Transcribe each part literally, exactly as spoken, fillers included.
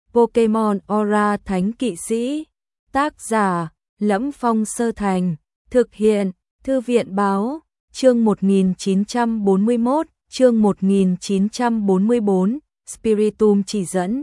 Pokemon Aura Thánh Kỵ Sĩ. Tác giả: Lẫm Phong Sơ Thành. Thực hiện: Thư viện Báo. Chương một nghìn chín trăm bốn mươi mốt, chương một nghìn chín trăm bốn mươi bốn, Spiritomb chỉ dẫn.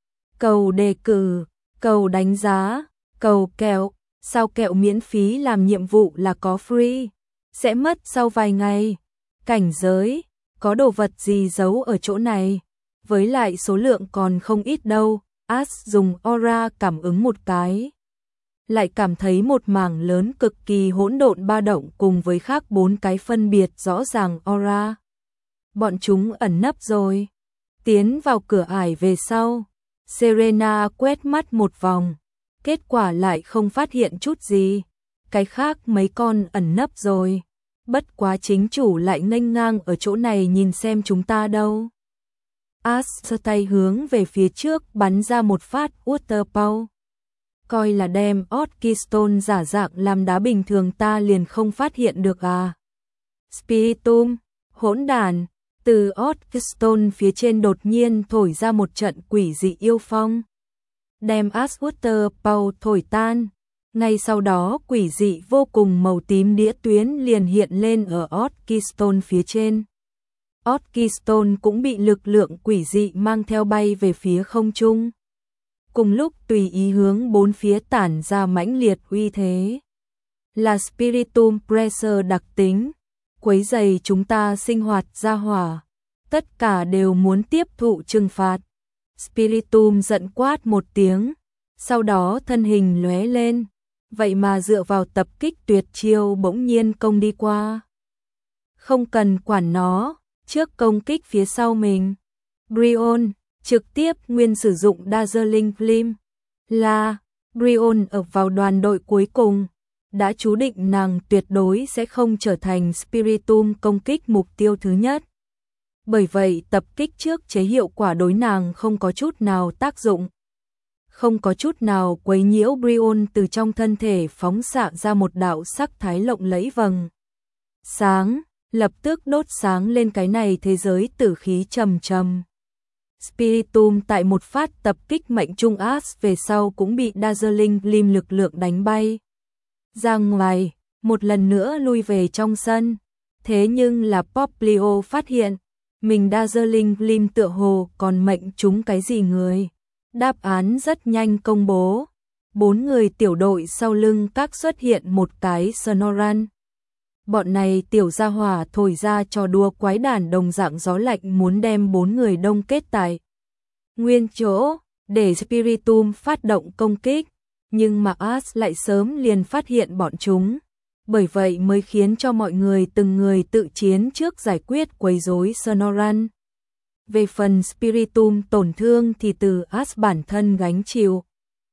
Cầu đề cử, cầu đánh giá, cầu kẹo. Sao kẹo miễn phí làm nhiệm vụ là có free? Sẽ mất sau vài ngày. Cảnh giới, có đồ vật gì giấu ở chỗ này? Với lại số lượng còn không ít đâu. Ash dùng aura cảm ứng một cái, lại cảm thấy một mảng lớn cực kỳ hỗn độn ba động cùng với khác bốn cái phân biệt rõ ràng aura. Bọn chúng ẩn nấp rồi. Tiến vào cửa ải về sau, Serena quét mắt một vòng, kết quả lại không phát hiện chút gì. Cái khác mấy con ẩn nấp rồi. Bất quá chính chủ lại nghênh ngang ở chỗ này nhìn xem chúng ta đâu. Ash giơ tay hướng về phía trước bắn ra một phát Water Pow. Coi là đem Orchistone giả dạng làm đá bình thường ta liền không phát hiện được à. Spiritomb, hỗn đản, từ Orchistone phía trên đột nhiên thổi ra một trận quỷ dị yêu phong, đem Ash Water Pow thổi tan. Ngay sau đó quỷ dị vô cùng màu tím đĩa tuyến liền hiện lên ở Orchistone phía trên. Orchistone cũng bị lực lượng quỷ dị mang theo bay về phía không trung. Cùng lúc tùy ý hướng bốn phía tản ra mãnh liệt uy thế. Là Spiritomb Pressure đặc tính, quấy rầy chúng ta sinh hoạt ra hỏa. Tất cả đều muốn tiếp thụ trừng phạt. Spiritomb giận quát một tiếng, sau đó thân hình lóe lên. Vậy mà dựa vào tập kích tuyệt chiêu bỗng nhiên công đi qua. Không cần quản nó, trước công kích phía sau mình. Brionne trực tiếp nguyên sử dụng Dazzling Gleam. Là Brionne ở vào đoàn đội cuối cùng, đã chú định nàng tuyệt đối sẽ không trở thành Spiritomb công kích mục tiêu thứ nhất. Bởi vậy tập kích trước chế hiệu quả đối nàng không có chút nào tác dụng. Không có chút nào quấy nhiễu. Brionne từ trong thân thể phóng xạ ra một đạo sắc thái lộng lẫy vầng sáng, lập tức đốt sáng lên cái này thế giới tử khí trầm trầm. Spiritomb tại một phát tập kích mệnh trung Ash về sau cũng bị Dazzling Gleam lực lượng đánh bay ra ngoài, một lần nữa lui về trong sân. Thế nhưng là Popplio phát hiện mình Dazzling Gleam tựa hồ còn mệnh trúng cái gì người. Đáp án rất nhanh công bố. Bốn người tiểu đội sau lưng các xuất hiện một cái Sonoran. Bọn này tiểu gia hỏa thổi ra trò đùa quái đản đồng dạng gió lạnh muốn đem bốn người đông kết tại nguyên chỗ để Spiritomb phát động công kích, nhưng mà Ash lại sớm liền phát hiện bọn chúng, bởi vậy mới khiến cho mọi người từng người tự chiến trước giải quyết quấy rối Sonoran. Về phần Spiritomb tổn thương thì từ Ash bản thân gánh chịu.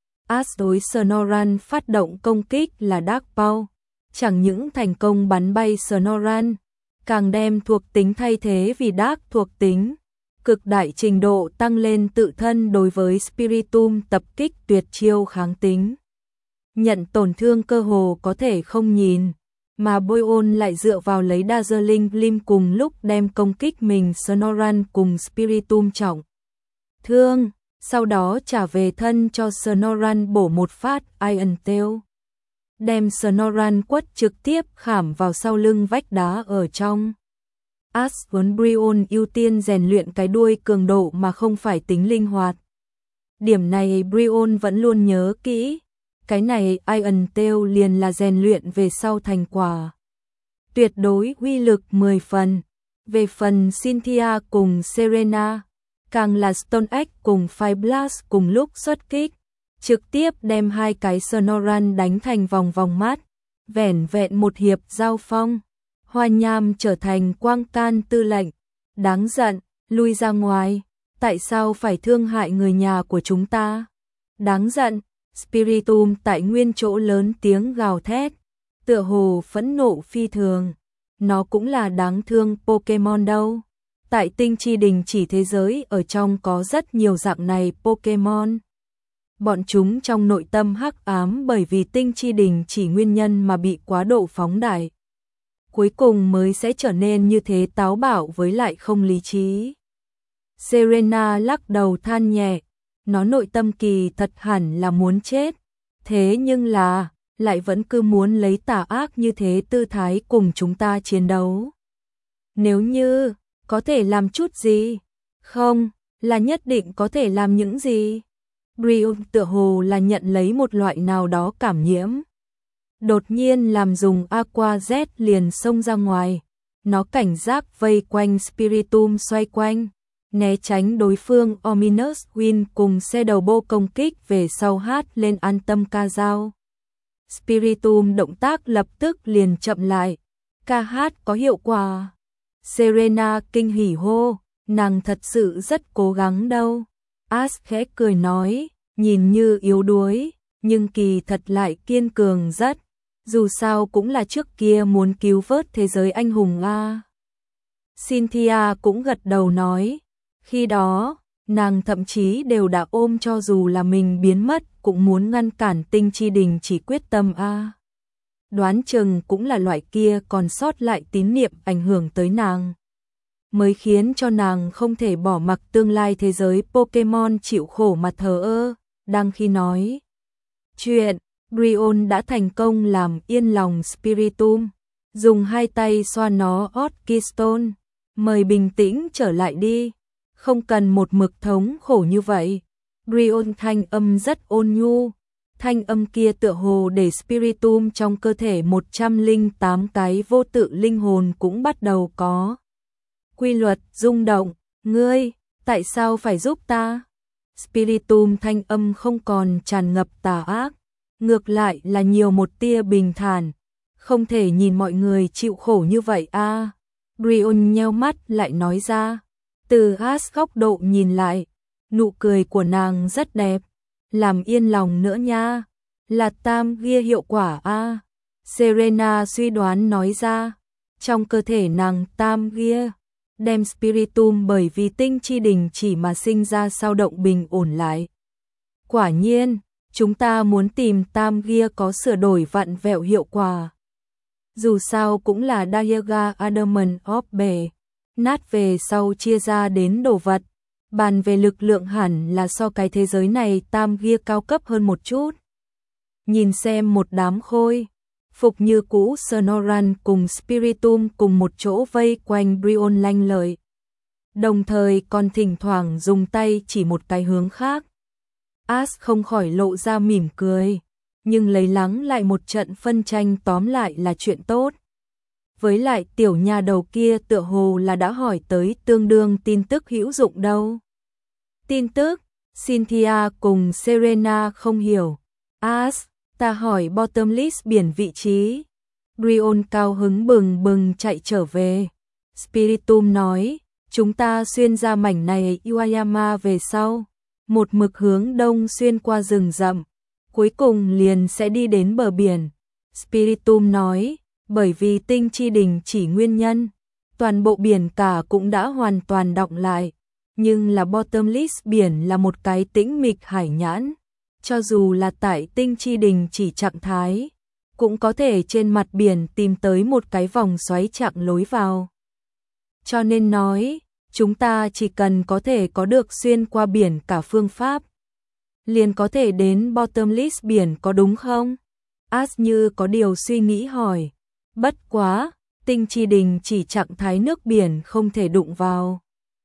Ash đối Sonoran phát động công kích là Dark Pow, chẳng những thành công bắn bay Sonoran, càng đem thuộc tính thay thế vì Dark thuộc tính, cực đại trình độ tăng lên tự thân đối với Spiritomb tập kích tuyệt chiêu kháng tính. Nhận tổn thương cơ hồ có thể không nhìn, mà Brionne lại dựa vào lấy Dazzling Gleam cùng lúc đem công kích mình Sonoran cùng Spiritomb trọng thương, sau đó trả về thân cho Sonoran bổ một phát Iron Tail, đem Sonoran quất trực tiếp khảm vào sau lưng vách đá ở trong. Ash vốn Brionne ưu tiên rèn luyện cái đuôi cường độ mà không phải tính linh hoạt. Điểm này Brionne vẫn luôn nhớ kỹ. Cái này Iron Tail liền là rèn luyện về sau thành quả. Tuyệt đối uy lực mười phần. Về phần Cynthia cùng Serena, càng là Stone Edge cùng Fire Blast cùng lúc xuất kích, trực tiếp đem hai cái Sonoran đánh thành vòng vòng mát. Vẻn vẹn một hiệp giao phong, Hoa Nham trở thành quang can tư lệnh. Đáng giận, lui ra ngoài, tại sao phải thương hại người nhà của chúng ta? Đáng giận. Spiritomb tại nguyên chỗ lớn tiếng gào thét, tựa hồ phẫn nộ phi thường. Nó cũng là đáng thương Pokemon đâu. Tại Tinh Chi Đình chỉ thế giới ở trong có rất nhiều dạng này Pokemon. Bọn chúng trong nội tâm hắc ám bởi vì Tinh Chi Đình chỉ nguyên nhân mà bị quá độ phóng đại. Cuối cùng mới sẽ trở nên như thế táo bạo với lại không lý trí. Serena lắc đầu than nhẹ. nó nội tâm kỳ thật hẳn là muốn chết, thế nhưng là, lại vẫn cứ muốn lấy tà ác như thế tư thái cùng chúng ta chiến đấu. Nếu như, có thể làm chút gì? Không, là nhất định có thể làm những gì? Brion tựa hồ là nhận lấy một loại nào đó cảm nhiễm. Đột nhiên làm dùng Aqua Z liền xông ra ngoài. Nó cảnh giác vây quanh Spiritomb xoay quanh, né tránh đối phương Ominous Wind cùng xe đầu bô công kích về sau hát lên an tâm ca dao. Spiritomb động tác lập tức liền chậm lại, ca hát có hiệu quả. Serena kinh hỉ hô, nàng thật sự rất cố gắng đâu. Ash khẽ cười nói, nhìn như yếu đuối, nhưng kỳ thật lại kiên cường rất. Dù sao cũng là trước kia muốn cứu vớt thế giới anh hùng a. Cynthia cũng gật đầu nói, khi đó, nàng thậm chí đều đã ôm cho dù là mình biến mất cũng muốn ngăn cản Tinh Chi Đình chỉ quyết tâm a. Đoán chừng cũng là loại kia còn sót lại tín niệm ảnh hưởng tới nàng, mới khiến cho nàng không thể bỏ mặc tương lai thế giới Pokemon chịu khổ mà thờ ơ. Đang khi nói chuyện, Brion đã thành công làm yên lòng Spiritomb, dùng hai tay xoa nó Orchistone, mời bình tĩnh trở lại đi, không cần một mực thống khổ như vậy. Brion thanh âm rất ôn nhu, thanh âm kia tựa hồ để Spiritomb trong cơ thể một trăm lẻ tám cái vô tự linh hồn cũng bắt đầu có quy luật rung động. Ngươi, tại sao phải giúp ta? Spiritomb thanh âm không còn tràn ngập tà ác, ngược lại là nhiều một tia bình thản. Không thể nhìn mọi người chịu khổ như vậy a. À. Brion nheo mắt lại nói ra. Từ Ash góc độ nhìn lại, nụ cười của nàng rất đẹp. Làm yên lòng nữa nha. Là tam gia hiệu quả a. À. Serena suy đoán nói ra. Trong cơ thể nàng tam gia đem Spiritomb bởi vì Tinh Chi Đình chỉ mà sinh ra sao động bình ổn lại. Quả nhiên, chúng ta muốn tìm tam gia có sửa đổi vặn vẹo hiệu quả. Dù sao cũng là Dialga Adamant of bể, nát về sau chia ra đến đồ vật. Bàn về lực lượng hẳn là so cái thế giới này tam gia cao cấp hơn một chút. Nhìn xem một đám khôi phục như cũ, Snoran cùng Spiritomb cùng một chỗ vây quanh Brion lanh lợi. Đồng thời còn thỉnh thoảng dùng tay chỉ một cái hướng khác. Ash không khỏi lộ ra mỉm cười, nhưng lấy lắng lại một trận phân tranh tóm lại là chuyện tốt. Với lại tiểu nhà đầu kia tựa hồ là đã hỏi tới tương đương tin tức hữu dụng đâu. Tin tức, Cynthia cùng Serena không hiểu. Ash, ta hỏi Bottomless biển vị trí. Brion cao hứng bừng bừng chạy trở về. Spiritomb nói, chúng ta xuyên ra mảnh này Iwayama về sau, một mực hướng đông xuyên qua rừng rậm, cuối cùng liền sẽ đi đến bờ biển. Spiritomb nói, bởi vì Tinh Chi Đình chỉ nguyên nhân, toàn bộ biển cả cũng đã hoàn toàn đọng lại, nhưng là Bottomless biển là một cái tĩnh mịch hải nhãn. Cho dù là tại Tinh Chi Đình chỉ trạng thái, cũng có thể trên mặt biển tìm tới một cái vòng xoáy chặng lối vào. Cho nên nói, chúng ta chỉ cần có thể có được xuyên qua biển cả phương pháp, liền có thể đến Bottomless biển, có đúng không? Ash như có điều suy nghĩ hỏi. Bất quá, Tinh Chi Đình chỉ trạng thái nước biển không thể đụng vào.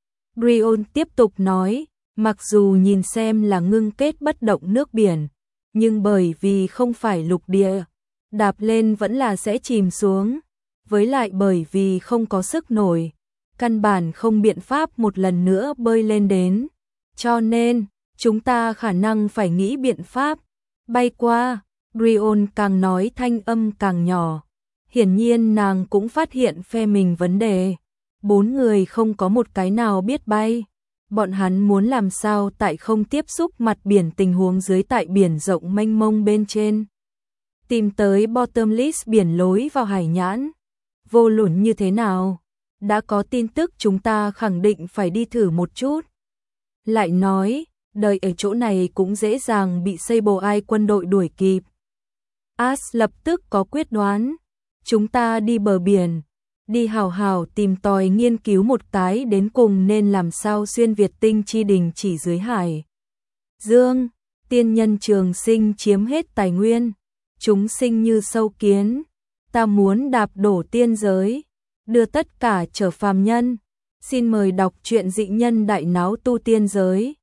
Brion tiếp tục nói, mặc dù nhìn xem là ngưng kết bất động nước biển, nhưng bởi vì không phải lục địa, đạp lên vẫn là sẽ chìm xuống. Với lại bởi vì không có sức nổi, căn bản không biện pháp một lần nữa bơi lên đến. Cho nên, chúng ta khả năng phải nghĩ biện pháp bay qua. Brion càng nói thanh âm càng nhỏ. Hiển nhiên nàng cũng phát hiện phe mình vấn đề. Bốn người không có một cái nào biết bay. Bọn hắn muốn làm sao tại không tiếp xúc mặt biển tình huống dưới tại biển rộng mênh mông bên trên. Tìm tới Bottomless biển lối vào hải nhãn. Vô luận như thế nào, đã có tin tức chúng ta khẳng định phải đi thử một chút. Lại nói, đợi ở chỗ này cũng dễ dàng bị Sableye quân đội đuổi kịp. Ash lập tức có quyết đoán. Chúng ta đi bờ biển, đi hào hào tìm tòi nghiên cứu một cái đến cùng nên làm sao xuyên Việt Tinh Chi Đình chỉ dưới hải. dương, tiên nhân trường sinh chiếm hết tài nguyên, chúng sinh như sâu kiến, ta muốn đạp đổ tiên giới, đưa tất cả trở phàm nhân. Xin mời đọc truyện Dị Nhân Đại Náo Tu Tiên Giới.